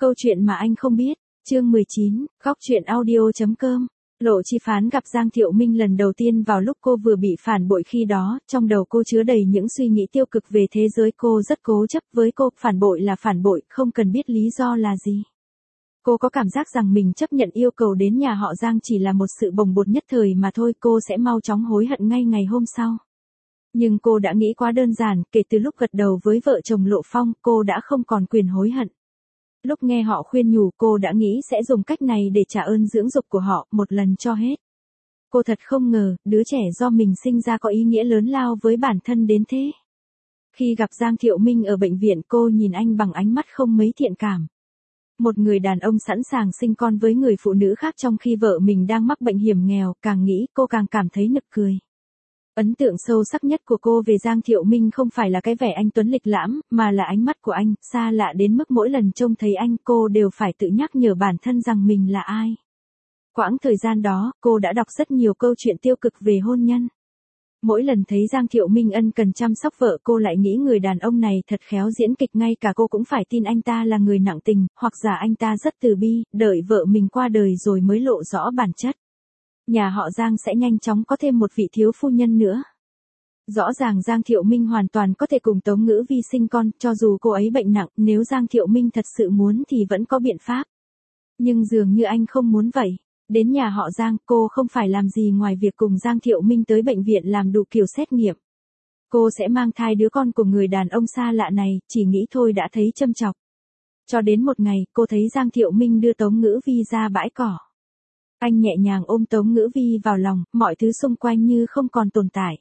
Câu chuyện mà anh không biết, chương 19, góc chuyện audio.com. Lộ Chi Phán gặp Giang Thiệu Minh lần đầu tiên vào lúc cô vừa bị phản bội, khi đó, trong đầu cô chứa đầy những suy nghĩ tiêu cực về thế giới. Cô rất cố chấp với cô, phản bội là phản bội, không cần biết lý do là gì. Cô có cảm giác rằng mình chấp nhận yêu cầu đến nhà họ Giang chỉ là một sự bồng bột nhất thời mà thôi, cô sẽ mau chóng hối hận ngay ngày hôm sau. Nhưng cô đã nghĩ quá đơn giản, kể từ lúc gật đầu với vợ chồng Lộ Phong, cô đã không còn quyền hối hận. Lúc nghe họ khuyên nhủ, cô đã nghĩ sẽ dùng cách này để trả ơn dưỡng dục của họ, một lần cho hết. Cô thật không ngờ, đứa trẻ do mình sinh ra có ý nghĩa lớn lao với bản thân đến thế. Khi gặp Giang Thiệu Minh ở bệnh viện, cô nhìn anh bằng ánh mắt không mấy thiện cảm. Một người đàn ông sẵn sàng sinh con với người phụ nữ khác trong khi vợ mình đang mắc bệnh hiểm nghèo, càng nghĩ cô càng cảm thấy nực cười. Ấn tượng sâu sắc nhất của cô về Giang Thiệu Minh không phải là cái vẻ anh tuấn lịch lãm, mà là ánh mắt của anh, xa lạ đến mức mỗi lần trông thấy anh cô đều phải tự nhắc nhở bản thân rằng mình là ai. Quãng thời gian đó, cô đã đọc rất nhiều câu chuyện tiêu cực về hôn nhân. Mỗi lần thấy Giang Thiệu Minh ân cần chăm sóc vợ, cô lại nghĩ người đàn ông này thật khéo diễn kịch, ngay cả cô cũng phải tin anh ta là người nặng tình, hoặc giả anh ta rất từ bi, đợi vợ mình qua đời rồi mới lộ rõ bản chất. Nhà họ Giang sẽ nhanh chóng có thêm một vị thiếu phu nhân nữa. Rõ ràng Giang Thiệu Minh hoàn toàn có thể cùng Tống Ngữ Vi sinh con, cho dù cô ấy bệnh nặng, nếu Giang Thiệu Minh thật sự muốn thì vẫn có biện pháp. Nhưng dường như anh không muốn vậy. Đến nhà họ Giang, cô không phải làm gì ngoài việc cùng Giang Thiệu Minh tới bệnh viện làm đủ kiểu xét nghiệm. Cô sẽ mang thai đứa con của người đàn ông xa lạ này, chỉ nghĩ thôi đã thấy châm chọc. Cho đến một ngày, cô thấy Giang Thiệu Minh đưa Tống Ngữ Vi ra bãi cỏ. Anh nhẹ nhàng ôm Tống Ngữ Vi vào lòng, mọi thứ xung quanh như không còn tồn tại.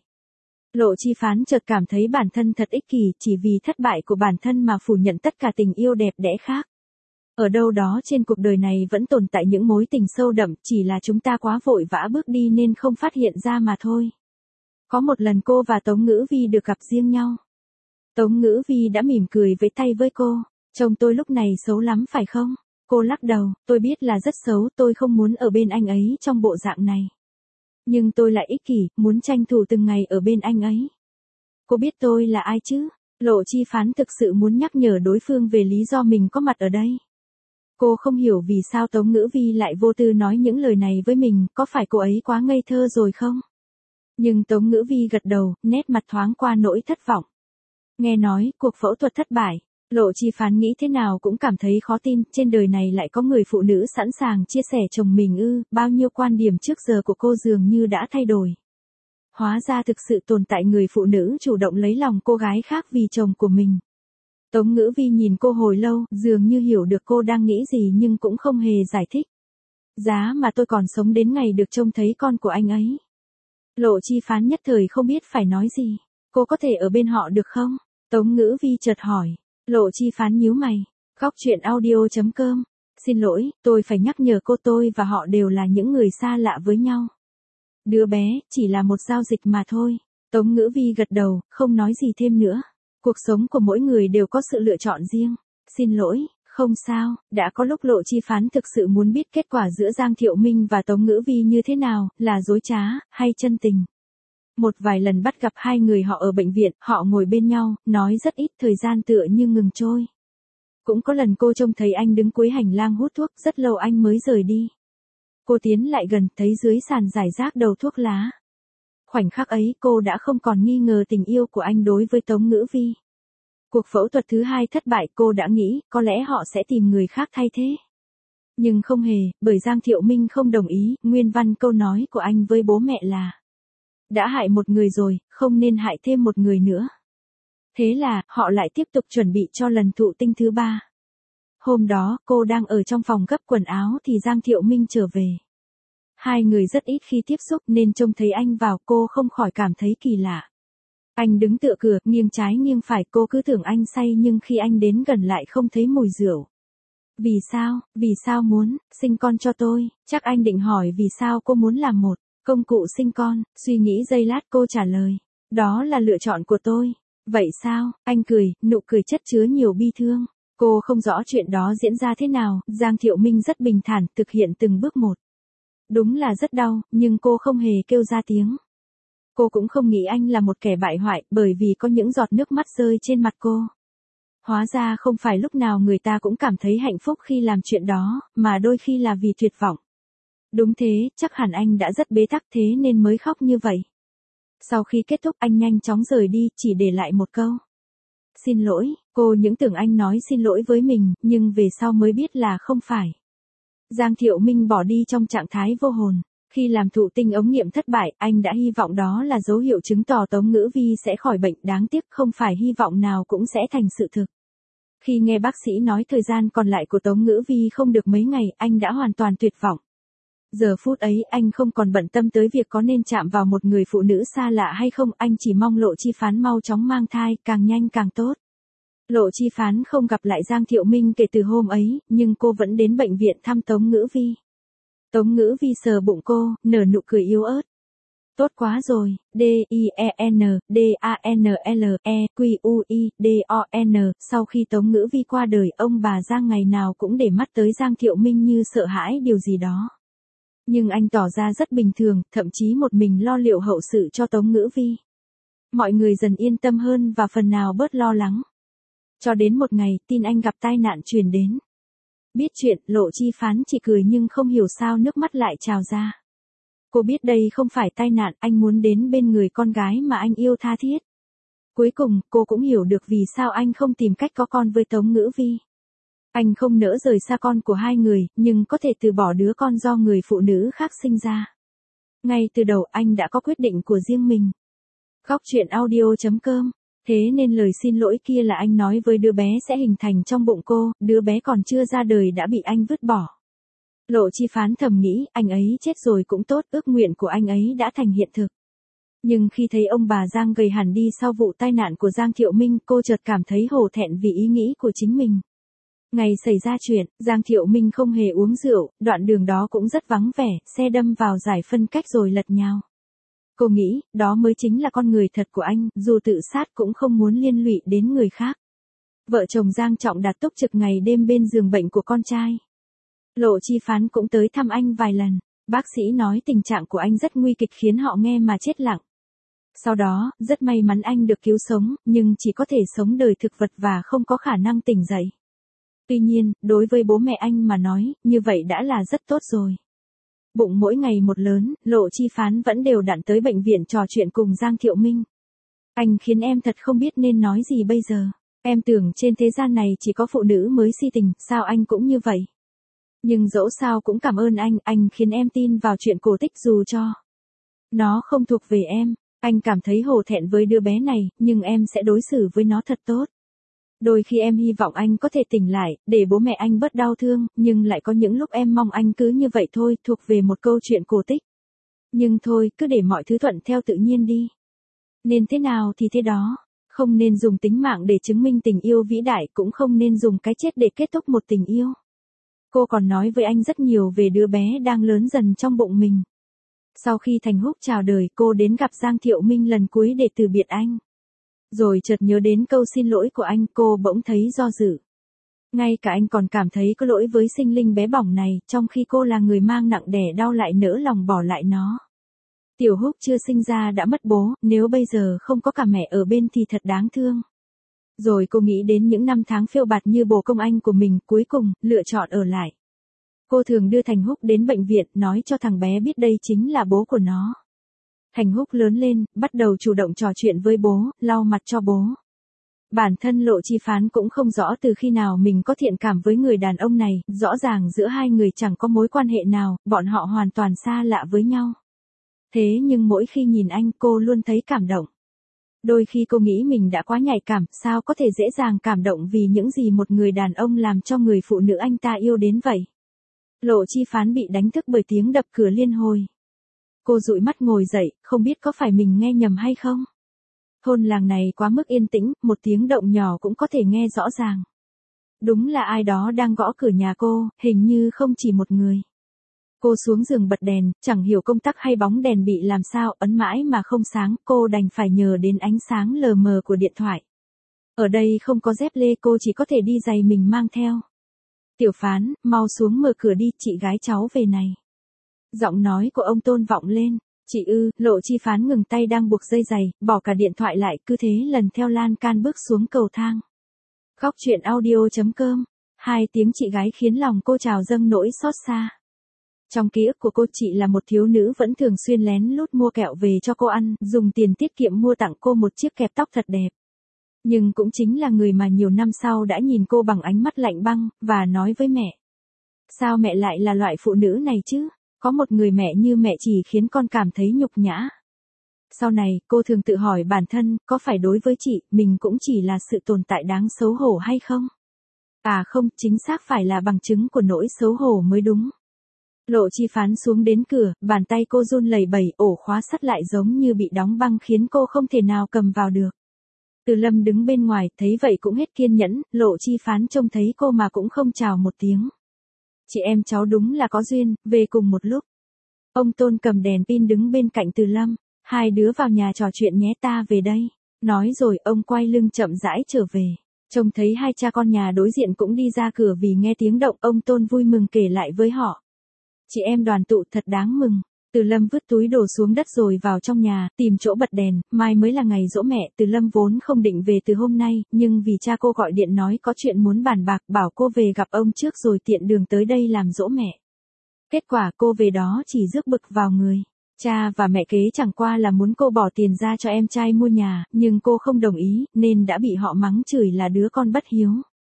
Lộ Chi Phán chợt cảm thấy bản thân thật ích kỷ, chỉ vì thất bại của bản thân mà phủ nhận tất cả tình yêu đẹp đẽ khác. Ở đâu đó trên cuộc đời này vẫn tồn tại những mối tình sâu đậm, chỉ là chúng ta quá vội vã bước đi nên không phát hiện ra mà thôi. Có một lần cô và Tống Ngữ Vi được gặp riêng nhau. Tống Ngữ Vi đã mỉm cười với tay với cô, trông tôi lúc này xấu lắm phải không? Cô lắc đầu, tôi biết là rất xấu, tôi không muốn ở bên anh ấy trong bộ dạng này. Nhưng tôi lại ích kỷ, muốn tranh thủ từng ngày ở bên anh ấy. Cô biết tôi là ai chứ? Lộ Chi Phán thực sự muốn nhắc nhở đối phương về lý do mình có mặt ở đây. Cô không hiểu vì sao Tống Ngữ Vi lại vô tư nói những lời này với mình, có phải cô ấy quá ngây thơ rồi không? Nhưng Tống Ngữ Vi gật đầu, nét mặt thoáng qua nỗi thất vọng. Nghe nói, cuộc phẫu thuật thất bại. Lộ Chi Phán nghĩ thế nào cũng cảm thấy khó tin, trên đời này lại có người phụ nữ sẵn sàng chia sẻ chồng mình ư, bao nhiêu quan điểm trước giờ của cô dường như đã thay đổi. Hóa ra thực sự tồn tại người phụ nữ chủ động lấy lòng cô gái khác vì chồng của mình. Tống Ngữ Vi nhìn cô hồi lâu, dường như hiểu được cô đang nghĩ gì nhưng cũng không hề giải thích. Giá mà tôi còn sống đến ngày được trông thấy con của anh ấy. Lộ Chi Phán nhất thời không biết phải nói gì. Cô có thể ở bên họ được không? Tống Ngữ Vi chợt hỏi. Lộ Chi Phán nhíu mày. Góc chuyện audio.com. Xin lỗi, tôi phải nhắc nhở cô, tôi và họ đều là những người xa lạ với nhau. Đứa bé, chỉ là một giao dịch mà thôi. Tống Ngữ Vi gật đầu, không nói gì thêm nữa. Cuộc sống của mỗi người đều có sự lựa chọn riêng. Xin lỗi, không sao, đã có lúc Lộ Chi Phán thực sự muốn biết kết quả giữa Giang Thiệu Minh và Tống Ngữ Vi như thế nào, là dối trá, hay chân tình. Một vài lần bắt gặp hai người họ ở bệnh viện, họ ngồi bên nhau, nói rất ít, thời gian tựa như ngừng trôi. Cũng có lần cô trông thấy anh đứng cuối hành lang hút thuốc, rất lâu anh mới rời đi. Cô tiến lại gần, thấy dưới sàn rải rác đầu thuốc lá. Khoảnh khắc ấy cô đã không còn nghi ngờ tình yêu của anh đối với Tống Ngữ Vi. Cuộc phẫu thuật thứ hai thất bại, cô đã nghĩ có lẽ họ sẽ tìm người khác thay thế. Nhưng không hề, bởi Giang Thiệu Minh không đồng ý, nguyên văn câu nói của anh với bố mẹ là: đã hại một người rồi, không nên hại thêm một người nữa. Thế là, họ lại tiếp tục chuẩn bị cho lần thụ tinh thứ ba. Hôm đó, cô đang ở trong phòng gấp quần áo thì Giang Thiệu Minh trở về. Hai người rất ít khi tiếp xúc nên trông thấy anh vào, cô không khỏi cảm thấy kỳ lạ. Anh đứng tựa cửa, nghiêng trái nghiêng phải, cô cứ tưởng anh say nhưng khi anh đến gần lại không thấy mùi rượu. Vì sao muốn sinh con cho tôi? Chắc anh định hỏi vì sao cô muốn làm một công cụ sinh con. Suy nghĩ giây lát cô trả lời. Đó là lựa chọn của tôi. Vậy sao? Anh cười, nụ cười chất chứa nhiều bi thương. Cô không rõ chuyện đó diễn ra thế nào, Giang Thiệu Minh rất bình thản, thực hiện từng bước một. Đúng là rất đau, nhưng cô không hề kêu ra tiếng. Cô cũng không nghĩ anh là một kẻ bại hoại, bởi vì có những giọt nước mắt rơi trên mặt cô. Hóa ra không phải lúc nào người ta cũng cảm thấy hạnh phúc khi làm chuyện đó, mà đôi khi là vì tuyệt vọng. Đúng thế, chắc hẳn anh đã rất bế tắc thế nên mới khóc như vậy. Sau khi kết thúc anh nhanh chóng rời đi, chỉ để lại một câu. Xin lỗi, cô những tưởng anh nói xin lỗi với mình, nhưng về sau mới biết là không phải. Giang Thiệu Minh bỏ đi trong trạng thái vô hồn. Khi làm thụ tinh ống nghiệm thất bại, anh đã hy vọng đó là dấu hiệu chứng tỏ Tống Ngữ Vi sẽ khỏi bệnh, đáng tiếc không phải hy vọng nào cũng sẽ thành sự thực. Khi nghe bác sĩ nói thời gian còn lại của Tống Ngữ Vi không được mấy ngày, anh đã hoàn toàn tuyệt vọng. Giờ phút ấy anh không còn bận tâm tới việc có nên chạm vào một người phụ nữ xa lạ hay không, anh chỉ mong Lộ Chi Phán mau chóng mang thai, càng nhanh càng tốt. Lộ Chi Phán không gặp lại Giang Thiệu Minh kể từ hôm ấy, nhưng cô vẫn đến bệnh viện thăm Tống Ngữ Vi. Tống Ngữ Vi sờ bụng cô, nở nụ cười yếu ớt. Tốt quá rồi, D-I-E-N-D-A-N-L-E-Q-U-I-D-O-N. Sau khi Tống Ngữ Vi qua đời, ông bà Giang ngày nào cũng để mắt tới Giang Thiệu Minh như sợ hãi điều gì đó. Nhưng anh tỏ ra rất bình thường, thậm chí một mình lo liệu hậu sự cho Tống Ngữ Vi. Mọi người dần yên tâm hơn và phần nào bớt lo lắng. Cho đến một ngày, tin anh gặp tai nạn truyền đến. Biết chuyện, Lộ Chi Phán chỉ cười nhưng không hiểu sao nước mắt lại trào ra. Cô biết đây không phải tai nạn, anh muốn đến bên người con gái mà anh yêu tha thiết. Cuối cùng, cô cũng hiểu được vì sao anh không tìm cách có con với Tống Ngữ Vi. Anh không nỡ rời xa con của hai người, nhưng có thể từ bỏ đứa con do người phụ nữ khác sinh ra. Ngay từ đầu anh đã có quyết định của riêng mình. Góc truyện audio.com. Thế nên lời xin lỗi kia là anh nói với đứa bé sẽ hình thành trong bụng cô, đứa bé còn chưa ra đời đã bị anh vứt bỏ. Lộ Chi Phán thầm nghĩ, anh ấy chết rồi cũng tốt, ước nguyện của anh ấy đã thành hiện thực. Nhưng khi thấy ông bà Giang gầy hẳn đi sau vụ tai nạn của Giang Thiệu Minh, cô chợt cảm thấy hổ thẹn vì ý nghĩ của chính mình. Ngày xảy ra chuyện, Giang Thiệu Minh không hề uống rượu, đoạn đường đó cũng rất vắng vẻ, xe đâm vào giải phân cách rồi lật nhào. Cô nghĩ, đó mới chính là con người thật của anh, dù tự sát cũng không muốn liên lụy đến người khác. Vợ chồng Giang Trọng Đạt túc trực ngày đêm bên giường bệnh của con trai. Lộ Chi Phán cũng tới thăm anh vài lần. Bác sĩ nói tình trạng của anh rất nguy kịch khiến họ nghe mà chết lặng. Sau đó, rất may mắn anh được cứu sống, nhưng chỉ có thể sống đời thực vật và không có khả năng tỉnh dậy. Tuy nhiên, đối với bố mẹ anh mà nói, như vậy đã là rất tốt rồi. Bụng mỗi ngày một lớn, Lộ Chi Phán vẫn đều đặn tới bệnh viện trò chuyện cùng Giang Thiệu Minh. Anh khiến em thật không biết nên nói gì bây giờ. Em tưởng trên thế gian này chỉ có phụ nữ mới si tình, sao anh cũng như vậy. Nhưng dẫu sao cũng cảm ơn anh khiến em tin vào chuyện cổ tích dù cho nó không thuộc về em. Anh cảm thấy hổ thẹn với đứa bé này, nhưng em sẽ đối xử với nó thật tốt. Đôi khi em hy vọng anh có thể tỉnh lại, để bố mẹ anh bớt đau thương, nhưng lại có những lúc em mong anh cứ như vậy thôi, thuộc về một câu chuyện cổ tích. Nhưng thôi, cứ để mọi thứ thuận theo tự nhiên đi. Nên thế nào thì thế đó, không nên dùng tính mạng để chứng minh tình yêu vĩ đại, cũng không nên dùng cái chết để kết thúc một tình yêu. Cô còn nói với anh rất nhiều về đứa bé đang lớn dần trong bụng mình. Sau khi Thành Húc chào đời, cô đến gặp Giang Thiệu Minh lần cuối để từ biệt anh. Rồi chợt nhớ đến câu xin lỗi của anh, cô bỗng thấy do dự. Ngay cả anh còn cảm thấy có lỗi với sinh linh bé bỏng này, trong khi cô là người mang nặng đẻ đau lại nỡ lòng bỏ lại nó. Tiểu Húc chưa sinh ra đã mất bố, nếu bây giờ không có cả mẹ ở bên thì thật đáng thương. Rồi cô nghĩ đến những năm tháng phiêu bạt như bồ công anh của mình, cuối cùng, lựa chọn ở lại. Cô thường đưa Thành Húc đến bệnh viện, nói cho thằng bé biết đây chính là bố của nó. Thành Húc lớn lên, bắt đầu chủ động trò chuyện với bố, lau mặt cho bố. Bản thân Lộ Chi Phán cũng không rõ từ khi nào mình có thiện cảm với người đàn ông này, rõ ràng giữa hai người chẳng có mối quan hệ nào, bọn họ hoàn toàn xa lạ với nhau. Thế nhưng mỗi khi nhìn anh cô luôn thấy cảm động. Đôi khi cô nghĩ mình đã quá nhạy cảm, sao có thể dễ dàng cảm động vì những gì một người đàn ông làm cho người phụ nữ anh ta yêu đến vậy. Lộ Chi Phán bị đánh thức bởi tiếng đập cửa liên hồi. Cô dụi mắt ngồi dậy, không biết có phải mình nghe nhầm hay không. Thôn làng này quá mức yên tĩnh, một tiếng động nhỏ cũng có thể nghe rõ ràng. Đúng là ai đó đang gõ cửa nhà cô, hình như không chỉ một người. Cô xuống giường bật đèn, chẳng hiểu công tắc hay bóng đèn bị làm sao, ấn mãi mà không sáng, cô đành phải nhờ đến ánh sáng lờ mờ của điện thoại. Ở đây không có dép lê, cô chỉ có thể đi giày mình mang theo. Tiểu Phán, mau xuống mở cửa đi, chị gái cháu về này. Giọng nói của ông Tôn vọng lên. Chị ư, Lộ Chi Phán ngừng tay đang buộc dây giày, bỏ cả điện thoại lại, cứ thế lần theo lan can bước xuống cầu thang. Khóc chuyện audio.com. Hai tiếng chị gái khiến lòng cô trào dâng nỗi xót xa. Trong ký ức của cô, chị là một thiếu nữ vẫn thường xuyên lén lút mua kẹo về cho cô ăn, dùng tiền tiết kiệm mua tặng cô một chiếc kẹp tóc thật đẹp. Nhưng cũng chính là người mà nhiều năm sau đã nhìn cô bằng ánh mắt lạnh băng, và nói với mẹ. Sao mẹ lại là loại phụ nữ này chứ? Có một người mẹ như mẹ chỉ khiến con cảm thấy nhục nhã. Sau này, cô thường tự hỏi bản thân, có phải đối với chị, mình cũng chỉ là sự tồn tại đáng xấu hổ hay không? À không, chính xác phải là bằng chứng của nỗi xấu hổ mới đúng. Lộ Chi Phán xuống đến cửa, bàn tay cô run lẩy bẩy, ổ khóa sắt lại giống như bị đóng băng khiến cô không thể nào cầm vào được. Từ Lâm đứng bên ngoài, thấy vậy cũng hết kiên nhẫn, Lộ Chi Phán trông thấy cô mà cũng không chào một tiếng. Chị em cháu đúng là có duyên, về cùng một lúc. Ông Tôn cầm đèn pin đứng bên cạnh Từ Lâm, hai đứa vào nhà trò chuyện nhé, ta về đây. Nói rồi ông quay lưng chậm rãi trở về. Trông thấy hai cha con nhà đối diện cũng đi ra cửa vì nghe tiếng động, ông Tôn vui mừng kể lại với họ. Chị em đoàn tụ thật đáng mừng. Từ Lâm vứt túi đồ xuống đất rồi vào trong nhà, tìm chỗ bật đèn, mai mới là ngày giỗ mẹ. Từ Lâm vốn không định về từ hôm nay, nhưng vì cha cô gọi điện nói có chuyện muốn bàn bạc, bảo cô về gặp ông trước rồi tiện đường tới đây làm giỗ mẹ. Kết quả cô về đó chỉ rước bực vào người. Cha và mẹ kế chẳng qua là muốn cô bỏ tiền ra cho em trai mua nhà, nhưng cô không đồng ý, nên đã bị họ mắng chửi là đứa con bất hiếu.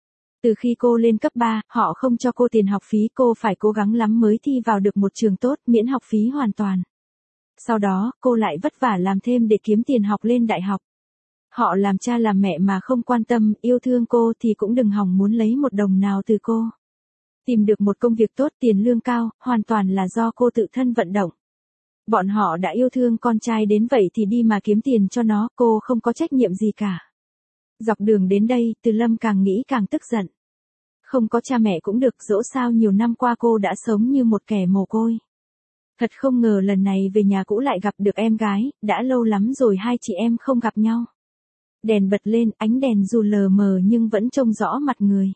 Từ khi cô lên cấp 3, họ không cho cô tiền học phí, cô phải cố gắng lắm mới thi vào được một trường tốt, miễn học phí hoàn toàn. Sau đó, cô lại vất vả làm thêm để kiếm tiền học lên đại học. Họ làm cha làm mẹ mà không quan tâm, yêu thương cô thì cũng đừng hòng muốn lấy một đồng nào từ cô. Tìm được một công việc tốt, tiền lương cao, hoàn toàn là do cô tự thân vận động. Bọn họ đã yêu thương con trai đến vậy thì đi mà kiếm tiền cho nó, cô không có trách nhiệm gì cả. Dọc đường đến đây, Từ Lâm càng nghĩ càng tức giận. Không có cha mẹ cũng được, dẫu sao nhiều năm qua cô đã sống như một kẻ mồ côi. Thật không ngờ lần này về nhà cũ lại gặp được em gái, đã lâu lắm rồi hai chị em không gặp nhau. Đèn bật lên, ánh đèn dù lờ mờ nhưng vẫn trông rõ mặt người.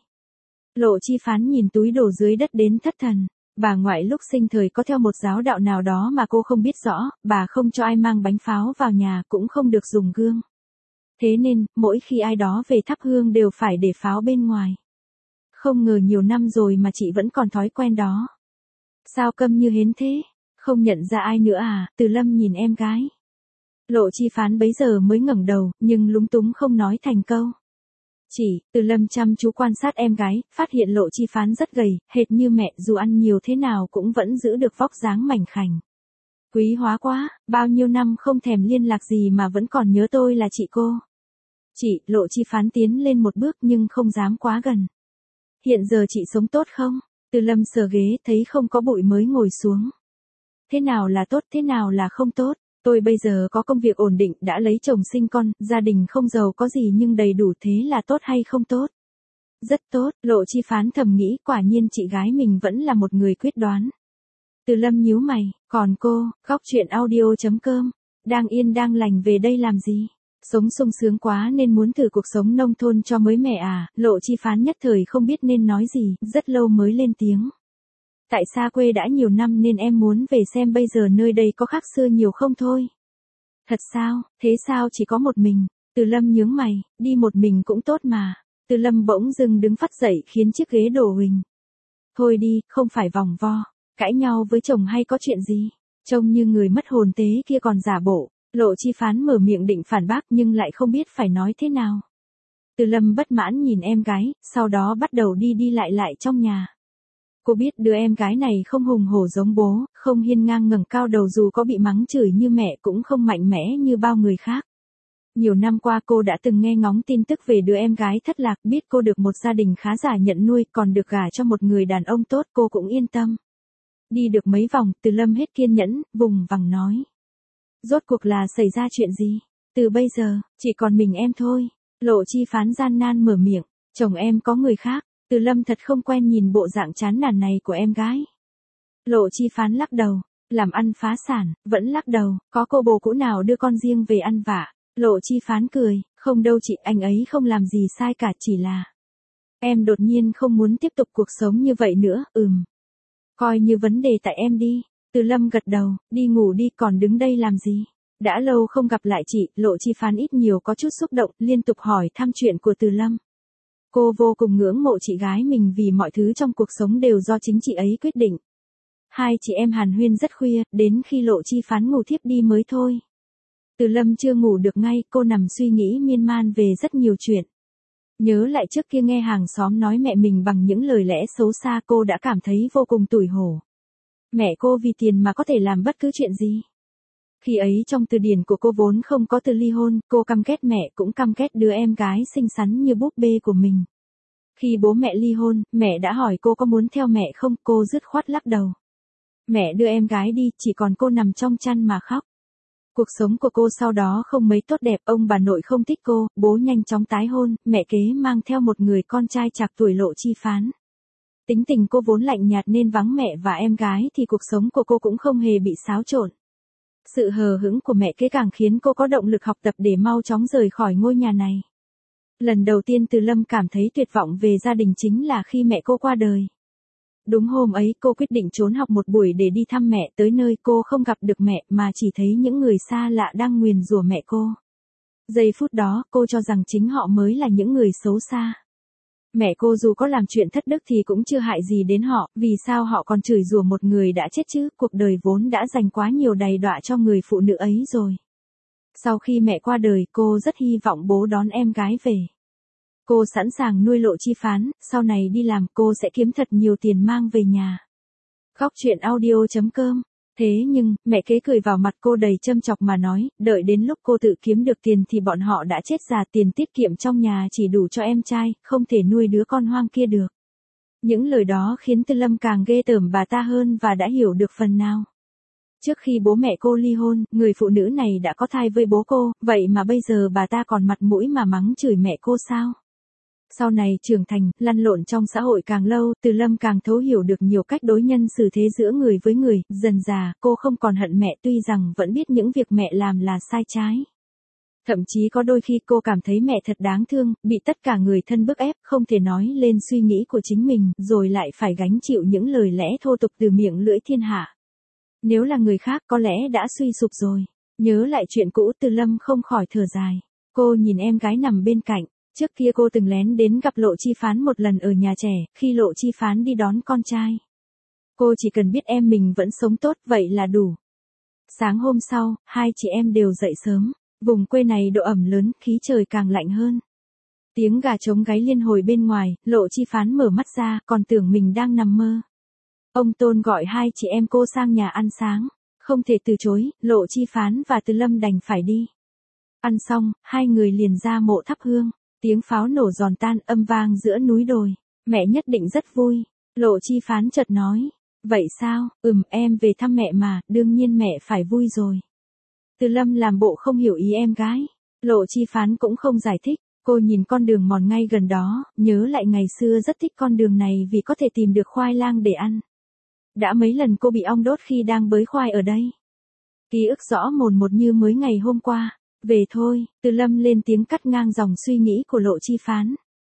Lộ Chi Phán nhìn túi đồ dưới đất đến thất thần. Bà ngoại lúc sinh thời có theo một giáo đạo nào đó mà cô không biết rõ, bà không cho ai mang bánh pháo vào nhà, cũng không được dùng gương. Thế nên, mỗi khi ai đó về thắp hương đều phải để pháo bên ngoài. Không ngờ nhiều năm rồi mà chị vẫn còn thói quen đó. Sao câm như hến thế? Không nhận ra ai nữa à? Từ Lâm nhìn em gái. Lộ Chi Phán bấy giờ mới ngẩng đầu, nhưng lúng túng không nói thành câu. Chỉ, Từ Lâm chăm chú quan sát em gái, phát hiện Lộ Chi Phán rất gầy, hệt như mẹ, dù ăn nhiều thế nào cũng vẫn giữ được vóc dáng mảnh khảnh. Quý hóa quá, bao nhiêu năm không thèm liên lạc gì mà vẫn còn nhớ tôi là chị cô. Chị, Lộ Chi Phán tiến lên một bước nhưng không dám quá gần. Hiện giờ chị sống tốt không? Từ Lâm sờ ghế thấy không có bụi mới ngồi xuống. Thế nào là tốt, thế nào là không tốt? Tôi bây giờ có công việc ổn định, đã lấy chồng sinh con, gia đình không giàu có gì nhưng đầy đủ, thế là tốt hay không tốt? Rất tốt, Lộ Chi Phán thầm nghĩ, quả nhiên chị gái mình vẫn là một người quyết đoán. Từ Lâm nhíu mày, còn cô, khóc chuyện audio.com, đang yên đang lành về đây làm gì? Sống sung sướng quá nên muốn thử cuộc sống nông thôn cho mới mẻ à? Lộ Chi Phán nhất thời không biết nên nói gì, rất lâu mới lên tiếng. Tại xa quê đã nhiều năm nên em muốn về xem bây giờ nơi đây có khác xưa nhiều không thôi. Thật sao, thế sao chỉ có một mình? Từ Lâm nhướng mày, đi một mình cũng tốt mà. Từ Lâm bỗng dưng đứng phắt dậy khiến chiếc ghế đổ huỳnh. Thôi đi, không phải vòng vo, cãi nhau với chồng hay có chuyện gì? Trông như người mất hồn tế kia còn giả bộ. Lộ Chi Phán mở miệng định phản bác nhưng lại không biết phải nói thế nào. Từ Lâm bất mãn nhìn em gái, sau đó bắt đầu đi lại trong nhà. Cô biết đứa em gái này không hùng hổ giống bố, không hiên ngang ngẩng cao đầu dù có bị mắng chửi như mẹ, cũng không mạnh mẽ như bao người khác. Nhiều năm qua cô đã từng nghe ngóng tin tức về đứa em gái thất lạc, biết cô được một gia đình khá giả nhận nuôi, còn được gả cho một người đàn ông tốt, cô cũng yên tâm. Đi được mấy vòng, Từ Lâm hết kiên nhẫn, vùng vằng nói. Rốt cuộc là xảy ra chuyện gì? Từ bây giờ, chỉ còn mình em thôi. Lộ Chi Phán gian nan mở miệng, chồng em có người khác. Từ Lâm thật không quen nhìn bộ dạng chán nản này của em gái. Lộ Chi Phán lắc đầu, làm ăn phá sản, vẫn lắc đầu, có cô bồ cũ nào đưa con riêng về ăn vạ. Lộ Chi Phán cười, không đâu chị, anh ấy không làm gì sai cả, chỉ là em đột nhiên không muốn tiếp tục cuộc sống như vậy nữa, coi như vấn đề tại em đi. Từ Lâm gật đầu, đi ngủ đi, còn đứng đây làm gì? Đã lâu không gặp lại chị, Lộ Chi Phán ít nhiều có chút xúc động, liên tục hỏi thăm chuyện của Từ Lâm. Cô vô cùng ngưỡng mộ chị gái mình vì mọi thứ trong cuộc sống đều do chính chị ấy quyết định. Hai chị em hàn huyên rất khuya, đến khi Lộ Chi Phán ngủ thiếp đi mới thôi. Từ Lâm chưa ngủ được ngay, cô nằm suy nghĩ miên man về rất nhiều chuyện. Nhớ lại trước kia nghe hàng xóm nói mẹ mình bằng những lời lẽ xấu xa, cô đã cảm thấy vô cùng tủi hổ. Mẹ cô vì tiền mà có thể làm bất cứ chuyện gì. Khi ấy trong từ điển của cô vốn không có từ ly hôn, cô căm ghét mẹ cũng căm ghét đứa em gái xinh xắn như búp bê của mình. Khi bố mẹ ly hôn, mẹ đã hỏi cô có muốn theo mẹ không, cô dứt khoát lắc đầu. Mẹ đưa em gái đi, chỉ còn cô nằm trong chăn mà khóc. Cuộc sống của cô sau đó không mấy tốt đẹp, ông bà nội không thích cô, bố nhanh chóng tái hôn, mẹ kế mang theo một người con trai trạc tuổi Lộ Chi Phán. Tính tình cô vốn lạnh nhạt nên vắng mẹ và em gái thì cuộc sống của cô cũng không hề bị xáo trộn. Sự hờ hững của mẹ kế càng khiến cô có động lực học tập để mau chóng rời khỏi ngôi nhà này. Lần đầu tiên Từ Lâm cảm thấy tuyệt vọng về gia đình chính là khi mẹ cô qua đời. Đúng hôm ấy cô quyết định trốn học một buổi để đi thăm mẹ, tới nơi cô không gặp được mẹ mà chỉ thấy những người xa lạ đang nguyền rủa mẹ cô. Giây phút đó cô cho rằng chính họ mới là những người xấu xa. Mẹ cô dù có làm chuyện thất đức thì cũng chưa hại gì đến họ, vì sao họ còn chửi rủa một người đã chết chứ, cuộc đời vốn đã dành quá nhiều đầy đọa cho người phụ nữ ấy rồi. Sau khi mẹ qua đời cô rất hy vọng bố đón em gái về. Cô sẵn sàng nuôi Lộ Chi Phán, sau này đi làm cô sẽ kiếm thật nhiều tiền mang về nhà. Góc truyện audio.com. Thế nhưng, mẹ kế cười vào mặt cô đầy châm chọc mà nói, đợi đến lúc cô tự kiếm được tiền thì bọn họ đã chết già, tiền tiết kiệm trong nhà chỉ đủ cho em trai, không thể nuôi đứa con hoang kia được. Những lời đó khiến Từ Lâm càng ghê tởm bà ta hơn và đã hiểu được phần nào. Trước khi bố mẹ cô ly hôn, người phụ nữ này đã có thai với bố cô, vậy mà bây giờ bà ta còn mặt mũi mà mắng chửi mẹ cô sao? Sau này trưởng thành, lăn lộn trong xã hội càng lâu, Từ Lâm càng thấu hiểu được nhiều cách đối nhân xử thế giữa người với người, dần dà, cô không còn hận mẹ tuy rằng vẫn biết những việc mẹ làm là sai trái. Thậm chí có đôi khi cô cảm thấy mẹ thật đáng thương, bị tất cả người thân bức ép, không thể nói lên suy nghĩ của chính mình, rồi lại phải gánh chịu những lời lẽ thô tục từ miệng lưỡi thiên hạ. Nếu là người khác có lẽ đã suy sụp rồi. Nhớ lại chuyện cũ Từ Lâm không khỏi thở dài. Cô nhìn em gái nằm bên cạnh. Trước kia cô từng lén đến gặp Lộ Chi Phán một lần ở nhà trẻ, khi Lộ Chi Phán đi đón con trai. Cô chỉ cần biết em mình vẫn sống tốt vậy là đủ. Sáng hôm sau, hai chị em đều dậy sớm. Vùng quê này độ ẩm lớn, khí trời càng lạnh hơn. Tiếng gà trống gáy liên hồi bên ngoài, Lộ Chi Phán mở mắt ra, còn tưởng mình đang nằm mơ. Ông Tôn gọi hai chị em cô sang nhà ăn sáng. Không thể từ chối, Lộ Chi Phán và Từ Lâm đành phải đi. Ăn xong, hai người liền ra mộ thắp hương. Tiếng pháo nổ giòn tan âm vang giữa núi đồi. Mẹ nhất định rất vui. Lộ Chi Phán chợt nói. Vậy sao, em về thăm mẹ mà, đương nhiên mẹ phải vui rồi. Từ Lâm làm bộ không hiểu ý em gái. Lộ Chi Phán cũng không giải thích. Cô nhìn con đường mòn ngay gần đó, nhớ lại ngày xưa rất thích con đường này vì có thể tìm được khoai lang để ăn. Đã mấy lần cô bị ong đốt khi đang bới khoai ở đây. Ký ức rõ mồn một như mới ngày hôm qua. Về thôi, Từ Lâm lên tiếng cắt ngang dòng suy nghĩ của Lộ Chi Phán.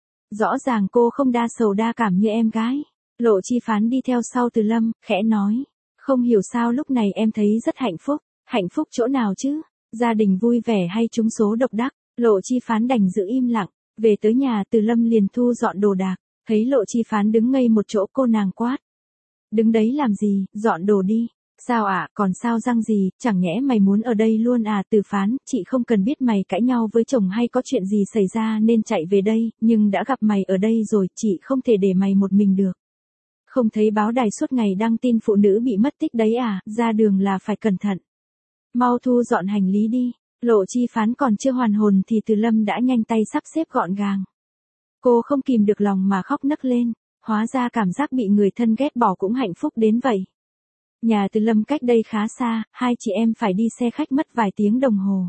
Rõ ràng cô không đa sầu đa cảm như em gái. Lộ Chi Phán đi theo sau Từ Lâm, khẽ nói. Không hiểu sao lúc này em thấy rất hạnh phúc. Hạnh phúc chỗ nào chứ? Gia đình vui vẻ hay trúng số độc đắc? Lộ Chi Phán đành giữ im lặng. Về tới nhà Từ Lâm liền thu dọn đồ đạc. Thấy Lộ Chi Phán đứng ngây một chỗ cô nàng quát. Đứng đấy làm gì, dọn đồ đi. Sao còn sao răng gì, chẳng nhẽ mày muốn ở đây luôn Từ Phán, chị không cần biết mày cãi nhau với chồng hay có chuyện gì xảy ra nên chạy về đây, nhưng đã gặp mày ở đây rồi, chị không thể để mày một mình được. Không thấy báo đài suốt ngày đăng tin phụ nữ bị mất tích đấy ra đường là phải cẩn thận. Mau thu dọn hành lý đi. Lộ Chi Phán còn chưa hoàn hồn thì Từ Lâm đã nhanh tay sắp xếp gọn gàng. Cô không kìm được lòng mà khóc nấc lên, hóa ra cảm giác bị người thân ghét bỏ cũng hạnh phúc đến vậy. Nhà Từ Lâm cách đây khá xa, hai chị em phải đi xe khách mất vài tiếng đồng hồ.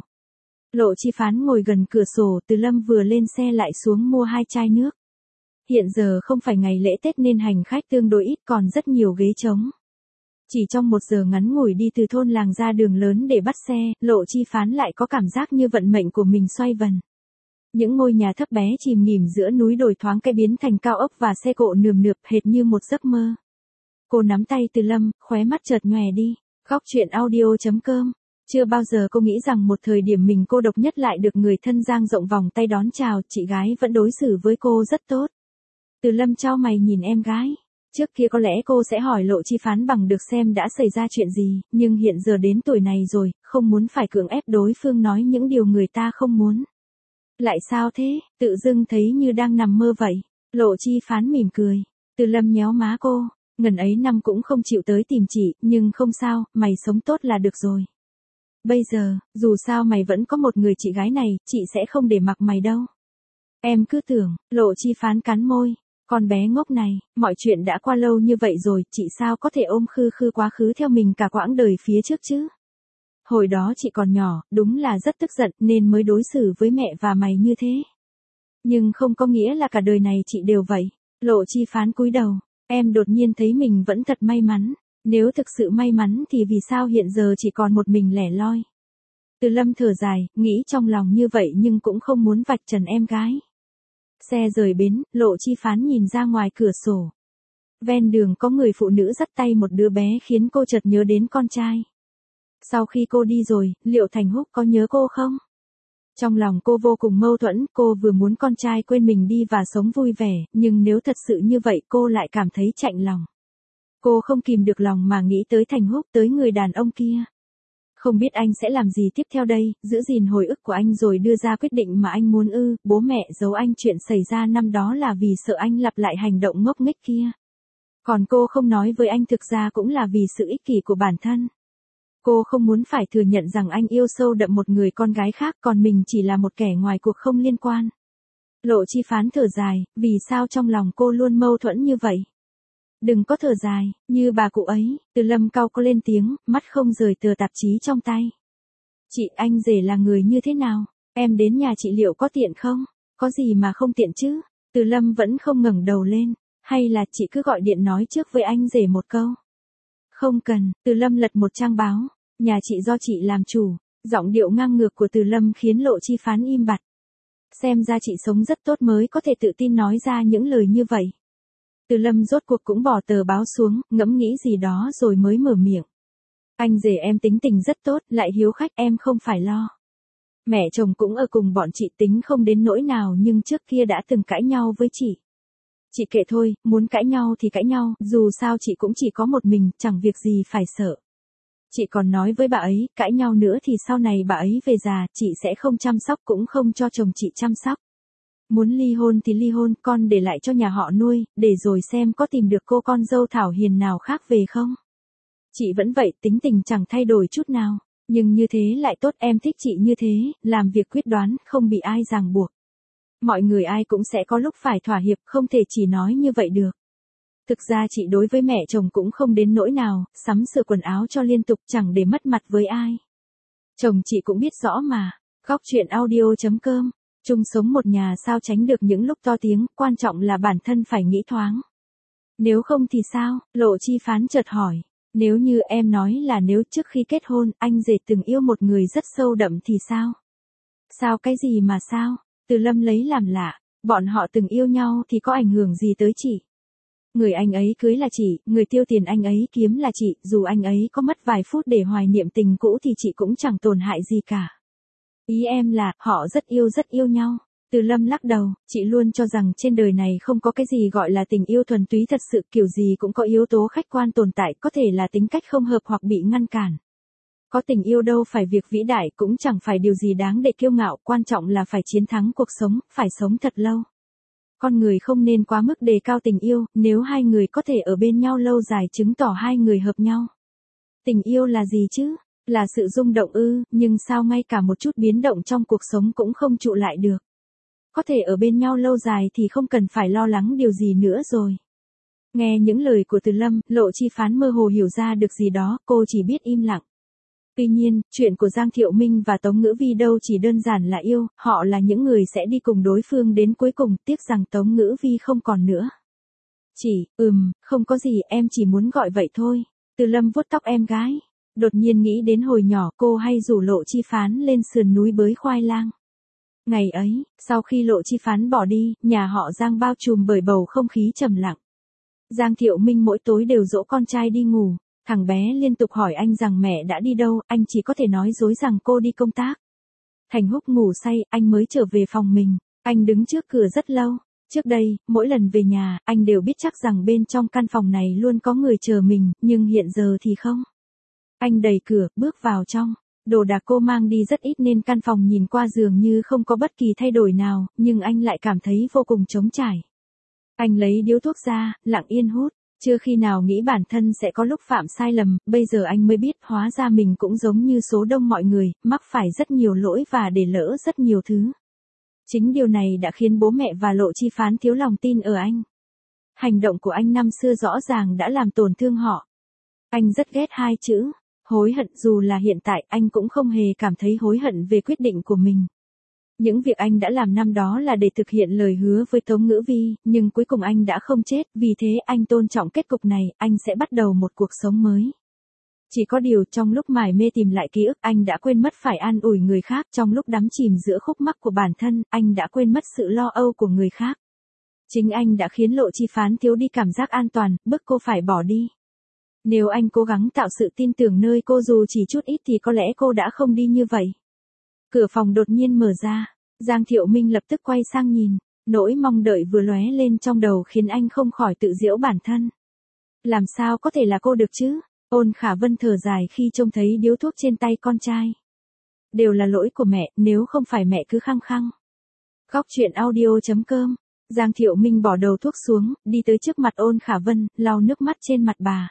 Lộ Chi Phán ngồi gần cửa sổ, Từ Lâm vừa lên xe lại xuống mua 2 chai nước. Hiện giờ không phải ngày lễ Tết nên hành khách tương đối ít, còn rất nhiều ghế trống. Chỉ trong 1 giờ ngắn ngủi đi từ thôn làng ra đường lớn để bắt xe, Lộ Chi Phán lại có cảm giác như vận mệnh của mình xoay vần. Những ngôi nhà thấp bé chìm nghỉm giữa núi đồi thoáng cái biến thành cao ốc và xe cộ nườm nượp hệt như một giấc mơ. Cô nắm tay Từ Lâm, khóe mắt chợt nhòe đi. Góc truyện audio.com Chưa bao giờ cô nghĩ rằng một thời điểm mình cô độc nhất lại được người thân dang rộng vòng tay đón chào, chị gái vẫn đối xử với cô rất tốt. Từ Lâm chau mày nhìn em gái. Trước kia có lẽ cô sẽ hỏi Lộ Chi Phán bằng được xem đã xảy ra chuyện gì, nhưng hiện giờ đến tuổi này rồi, không muốn phải cưỡng ép đối phương nói những điều người ta không muốn. Lại sao thế, tự dưng thấy như đang nằm mơ vậy. Lộ Chi Phán mỉm cười. Từ Lâm nhéo má cô. Ngần ấy năm cũng không chịu tới tìm chị, nhưng không sao, mày sống tốt là được rồi. Bây giờ, dù sao mày vẫn có một người chị gái này, chị sẽ không để mặc mày đâu. Em cứ tưởng, Lộ Chi Phán cắn môi. Con bé ngốc này, mọi chuyện đã qua lâu như vậy rồi, chị sao có thể ôm khư khư quá khứ theo mình cả quãng đời phía trước chứ? Hồi đó chị còn nhỏ, đúng là rất tức giận nên mới đối xử với mẹ và mày như thế. Nhưng không có nghĩa là cả đời này chị đều vậy. Lộ Chi Phán cúi đầu, em đột nhiên thấy mình vẫn thật may mắn. Nếu thực sự may mắn thì vì sao hiện giờ chỉ còn một mình lẻ loi? Từ Lâm thở dài, nghĩ trong lòng như vậy nhưng cũng không muốn vạch trần em gái. Xe rời bến, Lộ Chi Phán nhìn ra ngoài cửa sổ. Ven đường có người phụ nữ dắt tay một đứa bé khiến cô chợt nhớ đến con trai. Sau khi cô đi rồi, liệu Thành Húc có nhớ cô không? Trong lòng cô vô cùng mâu thuẫn, cô vừa muốn con trai quên mình đi và sống vui vẻ, nhưng nếu thật sự như vậy cô lại cảm thấy chạnh lòng. Cô không kìm được lòng mà nghĩ tới Thành Húc, tới người đàn ông kia. Không biết anh sẽ làm gì tiếp theo đây, giữ gìn hồi ức của anh rồi đưa ra quyết định mà anh muốn bố mẹ giấu anh chuyện xảy ra năm đó là vì sợ anh lặp lại hành động ngốc nghếch kia. Còn cô không nói với anh thực ra cũng là vì sự ích kỷ của bản thân. Cô không muốn phải thừa nhận rằng anh yêu sâu đậm một người con gái khác còn mình chỉ là một kẻ ngoài cuộc không liên quan. Lộ Chi Phán thở dài, vì sao trong lòng cô luôn mâu thuẫn như vậy? Đừng có thở dài, như bà cụ ấy, Từ Lâm cau có lên tiếng, mắt không rời tờ tạp chí trong tay. Chị, anh rể là người như thế nào? Em đến nhà chị liệu có tiện không? Có gì mà không tiện chứ? Từ Lâm vẫn không ngẩng đầu lên, hay là chị cứ gọi điện nói trước với anh rể một câu? Không cần, Từ Lâm lật một trang báo, nhà chị do chị làm chủ. Giọng điệu ngang ngược của Từ Lâm khiến Lộ Chi Phán im bặt. Xem ra chị sống rất tốt mới có thể tự tin nói ra những lời như vậy. Từ Lâm rốt cuộc cũng bỏ tờ báo xuống, ngẫm nghĩ gì đó rồi mới mở miệng. Anh rể em tính tình rất tốt, lại hiếu khách, em không phải lo. Mẹ chồng cũng ở cùng bọn chị, tính không đến nỗi nào, nhưng trước kia đã từng cãi nhau với chị. Chị kệ thôi, muốn cãi nhau thì cãi nhau, dù sao chị cũng chỉ có một mình, chẳng việc gì phải sợ. Chị còn nói với bà ấy, cãi nhau nữa thì sau này bà ấy về già, chị sẽ không chăm sóc cũng không cho chồng chị chăm sóc. Muốn ly hôn thì ly hôn, con để lại cho nhà họ nuôi, để rồi xem có tìm được cô con dâu thảo hiền nào khác về không. Chị vẫn vậy, tính tình chẳng thay đổi chút nào, nhưng như thế lại tốt, em thích chị như thế, làm việc quyết đoán, không bị ai ràng buộc. Mọi người ai cũng sẽ có lúc phải thỏa hiệp, không thể chỉ nói như vậy được. Thực ra chị đối với mẹ chồng cũng không đến nỗi nào, sắm sửa quần áo cho liên tục chẳng để mất mặt với ai. Chồng chị cũng biết rõ mà. Góc truyện audio.com. Chung sống một nhà sao tránh được những lúc to tiếng, quan trọng là bản thân phải nghĩ thoáng. Nếu không thì sao? Lộ Chi Phán chợt hỏi. Nếu như em nói là nếu trước khi kết hôn, anh rể từng yêu một người rất sâu đậm thì sao? Sao cái gì mà sao? Từ Lâm lấy làm lạ. Bọn họ từng yêu nhau thì có ảnh hưởng gì tới chị? Người anh ấy cưới là chị, người tiêu tiền anh ấy kiếm là chị, dù anh ấy có mất vài phút để hoài niệm tình cũ thì chị cũng chẳng tổn hại gì cả. Ý em là, họ rất yêu nhau. Từ Lâm lắc đầu, chị luôn cho rằng trên đời này không có cái gì gọi là tình yêu thuần túy thật sự, kiểu gì cũng có yếu tố khách quan tồn tại, có thể là tính cách không hợp hoặc bị ngăn cản. Có tình yêu đâu phải việc vĩ đại, cũng chẳng phải điều gì đáng để kiêu ngạo, quan trọng là phải chiến thắng cuộc sống, phải sống thật lâu. Con người không nên quá mức đề cao tình yêu, nếu hai người có thể ở bên nhau lâu dài chứng tỏ hai người hợp nhau. Tình yêu là gì chứ? Là sự rung động nhưng sao ngay cả một chút biến động trong cuộc sống cũng không trụ lại được. Có thể ở bên nhau lâu dài thì không cần phải lo lắng điều gì nữa rồi. Nghe những lời của Từ Lâm, Lộ Chi Phán mơ hồ hiểu ra được gì đó, cô chỉ biết im lặng. Tuy nhiên, chuyện của Giang Thiệu Minh và Tống Ngữ Vi đâu chỉ đơn giản là yêu, họ là những người sẽ đi cùng đối phương đến cuối cùng, tiếc rằng Tống Ngữ Vi không còn nữa. Không có gì, em chỉ muốn gọi vậy thôi. Từ Lâm vuốt tóc em gái. Đột nhiên nghĩ đến hồi nhỏ cô hay rủ Lộ Chi Phán lên sườn núi bới khoai lang. Ngày ấy, sau khi Lộ Chi Phán bỏ đi, nhà họ Giang bao trùm bởi bầu không khí trầm lặng. Giang Thiệu Minh mỗi tối đều dỗ con trai đi ngủ. Thằng bé liên tục hỏi anh rằng mẹ đã đi đâu, anh chỉ có thể nói dối rằng cô đi công tác. Thành Húc ngủ say, anh mới trở về phòng mình. Anh đứng trước cửa rất lâu. Trước đây, mỗi lần về nhà, anh đều biết chắc rằng bên trong căn phòng này luôn có người chờ mình, nhưng hiện giờ thì không. Anh đẩy cửa, bước vào trong. Đồ đạc cô mang đi rất ít nên căn phòng nhìn qua dường như không có bất kỳ thay đổi nào, nhưng anh lại cảm thấy vô cùng trống trải. Anh lấy điếu thuốc ra, lặng yên hút. Chưa khi nào nghĩ bản thân sẽ có lúc phạm sai lầm, bây giờ anh mới biết hóa ra mình cũng giống như số đông mọi người, mắc phải rất nhiều lỗi và để lỡ rất nhiều thứ. Chính điều này đã khiến bố mẹ và Lộ Chi Phán thiếu lòng tin ở anh. Hành động của anh năm xưa rõ ràng đã làm tổn thương họ. Anh rất ghét hai chữ hối hận, dù là hiện tại anh cũng không hề cảm thấy hối hận về quyết định của mình. Những việc anh đã làm năm đó là để thực hiện lời hứa với Tống Ngữ Vi, nhưng cuối cùng anh đã không chết, vì thế anh tôn trọng kết cục này, anh sẽ bắt đầu một cuộc sống mới. Chỉ có điều trong lúc mải mê tìm lại ký ức, anh đã quên mất phải an ủi người khác, trong lúc đắm chìm giữa khúc mắc của bản thân, anh đã quên mất sự lo âu của người khác. Chính anh đã khiến Lộ Chi Phán thiếu đi cảm giác an toàn, bức cô phải bỏ đi. Nếu anh cố gắng tạo sự tin tưởng nơi cô dù chỉ chút ít thì có lẽ cô đã không đi như vậy. Cửa phòng đột nhiên mở ra, Giang Thiệu Minh lập tức quay sang nhìn, nỗi mong đợi vừa lóe lên trong đầu khiến anh không khỏi tự giễu bản thân. Làm sao có thể là cô được chứ? Ôn Khả Vân thở dài khi trông thấy điếu thuốc trên tay con trai. Đều là lỗi của mẹ, nếu không phải mẹ cứ khăng khăng. Góc truyện audio.com. Giang Thiệu Minh bỏ đầu thuốc xuống, đi tới trước mặt Ôn Khả Vân, lau nước mắt trên mặt bà.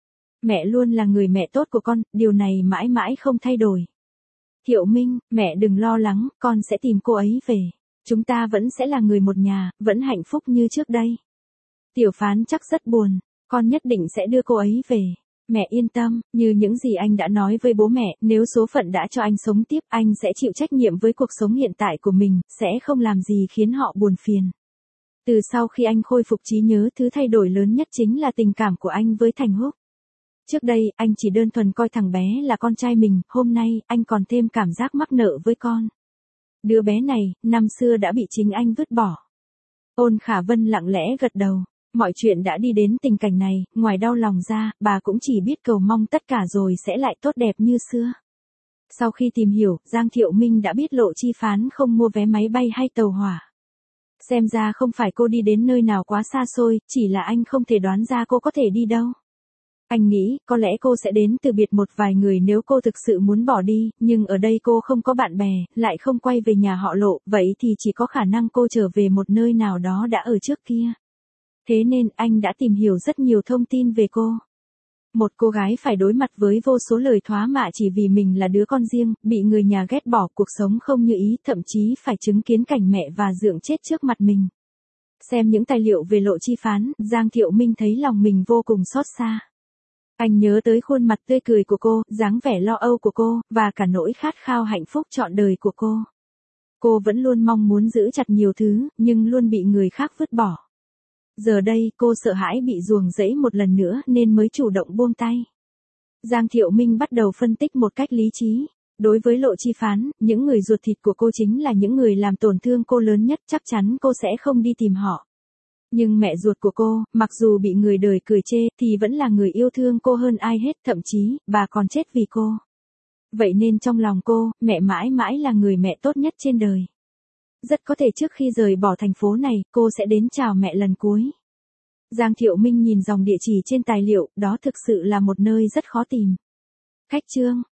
Mẹ luôn là người mẹ tốt của con, điều này mãi mãi không thay đổi. Thiệu Minh, mẹ đừng lo lắng, con sẽ tìm cô ấy về. Chúng ta vẫn sẽ là người một nhà, vẫn hạnh phúc như trước đây. Tiểu Phán chắc rất buồn, con nhất định sẽ đưa cô ấy về. Mẹ yên tâm, như những gì anh đã nói với bố mẹ, nếu số phận đã cho anh sống tiếp, anh sẽ chịu trách nhiệm với cuộc sống hiện tại của mình, sẽ không làm gì khiến họ buồn phiền. Từ sau khi anh khôi phục trí nhớ, thứ thay đổi lớn nhất chính là tình cảm của anh với Thành Húc. Trước đây, anh chỉ đơn thuần coi thằng bé là con trai mình, hôm nay, anh còn thêm cảm giác mắc nợ với con. Đứa bé này, năm xưa đã bị chính anh vứt bỏ. Ôn Khả Vân lặng lẽ gật đầu. Mọi chuyện đã đi đến tình cảnh này, ngoài đau lòng ra, bà cũng chỉ biết cầu mong tất cả rồi sẽ lại tốt đẹp như xưa. Sau khi tìm hiểu, Giang Thiệu Minh đã biết Lộ Chi Phán không mua vé máy bay hay tàu hỏa. Xem ra không phải cô đi đến nơi nào quá xa xôi, chỉ là anh không thể đoán ra cô có thể đi đâu. Anh nghĩ, có lẽ cô sẽ đến từ biệt một vài người nếu cô thực sự muốn bỏ đi, nhưng ở đây cô không có bạn bè, lại không quay về nhà họ Lộ, vậy thì chỉ có khả năng cô trở về một nơi nào đó đã ở trước kia. Thế nên anh đã tìm hiểu rất nhiều thông tin về cô. Một cô gái phải đối mặt với vô số lời thoá mạ chỉ vì mình là đứa con riêng, bị người nhà ghét bỏ, cuộc sống không như ý, thậm chí phải chứng kiến cảnh mẹ và dượng chết trước mặt mình. Xem những tài liệu về Lộ Chi Phán, Giang Thiệu Minh thấy lòng mình vô cùng xót xa. Anh nhớ tới khuôn mặt tươi cười của cô, dáng vẻ lo âu của cô, và cả nỗi khát khao hạnh phúc trọn đời của cô. Cô vẫn luôn mong muốn giữ chặt nhiều thứ, nhưng luôn bị người khác vứt bỏ. Giờ đây, cô sợ hãi bị ruồng rẫy một lần nữa nên mới chủ động buông tay. Giang Thiệu Minh bắt đầu phân tích một cách lý trí. Đối với Lộ Chi Phán, những người ruột thịt của cô chính là những người làm tổn thương cô lớn nhất, chắc chắn cô sẽ không đi tìm họ. Nhưng mẹ ruột của cô, mặc dù bị người đời cười chê, thì vẫn là người yêu thương cô hơn ai hết, thậm chí, bà còn chết vì cô. Vậy nên trong lòng cô, mẹ mãi mãi là người mẹ tốt nhất trên đời. Rất có thể trước khi rời bỏ thành phố này, cô sẽ đến chào mẹ lần cuối. Giang Thiệu Minh nhìn dòng địa chỉ trên tài liệu, đó thực sự là một nơi rất khó tìm. Khách trương,